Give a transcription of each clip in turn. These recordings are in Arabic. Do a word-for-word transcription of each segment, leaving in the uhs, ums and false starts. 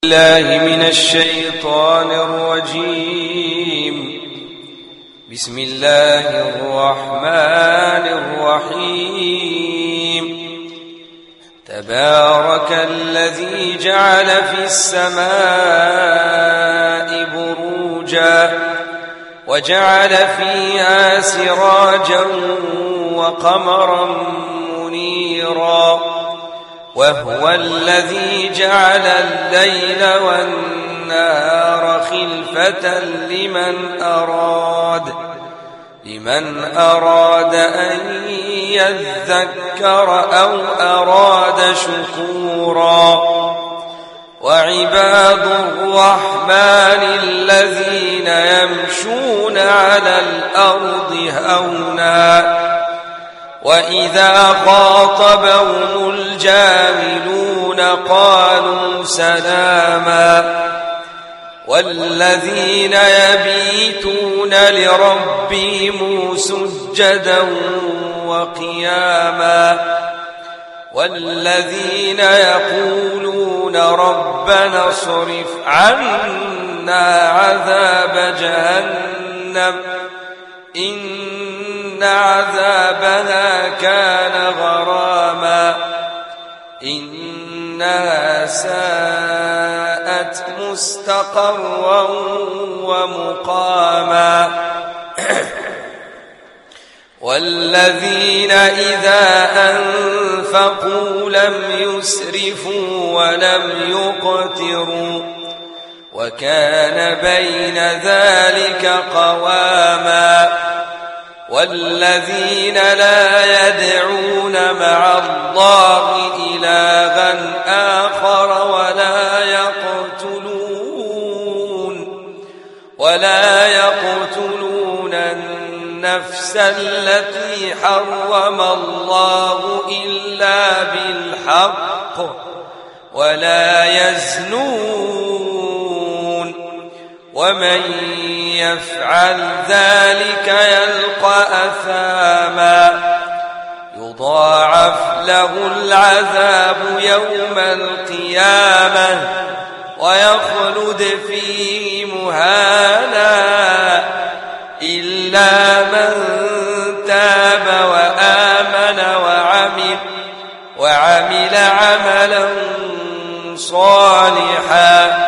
الله من الشيطان الرجيم. بسم الله الرحمن الرحيم. تبارك الذي جعل في السماء بروجا وجعل فيها سراجا وقمرا منيرا وهو الذي جعل الليل والنهار خلفة لمن أراد لمن أراد أن يذكر أو أراد شكورا. وعباد الرحمن الذين يمشون على الأرض هونا وإذا خاطبهم الجاهلون قالوا سلاما. والذين يبيتون لربهم سجدا وقياما والذين يقولون ربنا اصرف عنا عذاب جهنم إن عذابها كان غراما إنها ساءت مستقرا ومقاما. والذين إذا أنفقوا لم يسرفوا ولم يقتروا وكان بين ذلك قواما. والذين لا يدعون مع الله إلها آخر ولا يقتلون ولا يقتلون النفس التي حرم الله إلا بالحق ولا يزنون ومن يفعل ذلك يلقى أثاما يضاعف له العذاب يوم القيامة ويخلد فيه مهانا إلا من تاب وآمن وعمل وعمل عملا صالحا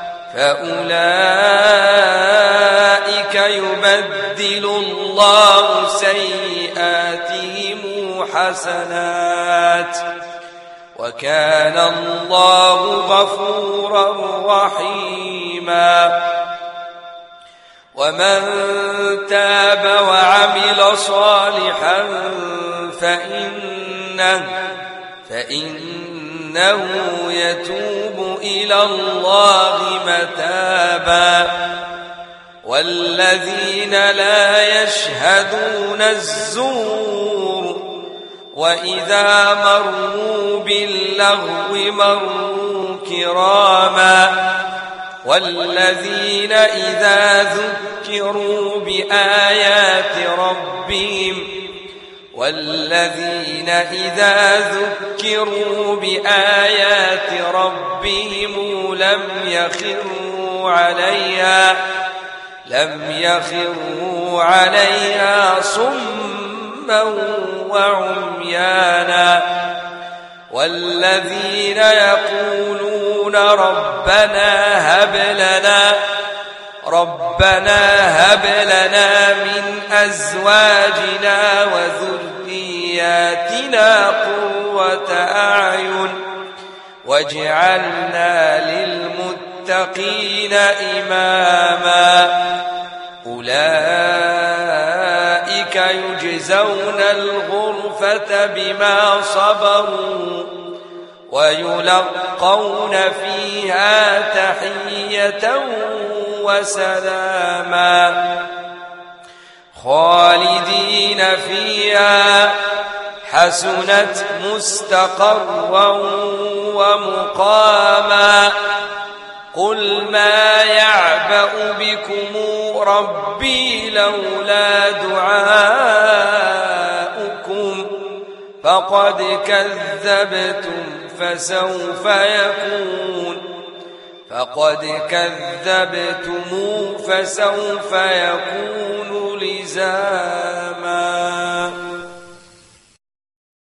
فأولئك يبدل الله سيئاتهم حسنات وكان الله غفورا رحيما. ومن تاب وعمل صالحا فإنه فإنه يتوب إلى الله متابا. والذين لا يشهدون الزور وإذا مروا باللغو مروا كراما. والذين إذا ذكروا بآيات ربهم والذين إذا ذكروا بآيات ربهم لم يخروا عليها لم يخروا عليها صما وعميانا. والذين يقولون ربنا هب لنا ربنا هب لنا من أزواجنا وذرياتنا قرة أعين واجعلنا للمتقين إماما. أولئك يجزون الغرفة بما صبروا ويلقون فيها تحية وسلاما خالدين فيها حسنت مستقرا ومقاما. قل ما يعبأ بكم ربي لولا دعاؤكم فقد كذبتم فسوف يكون فقد كذبتم فسوف يكون لزاما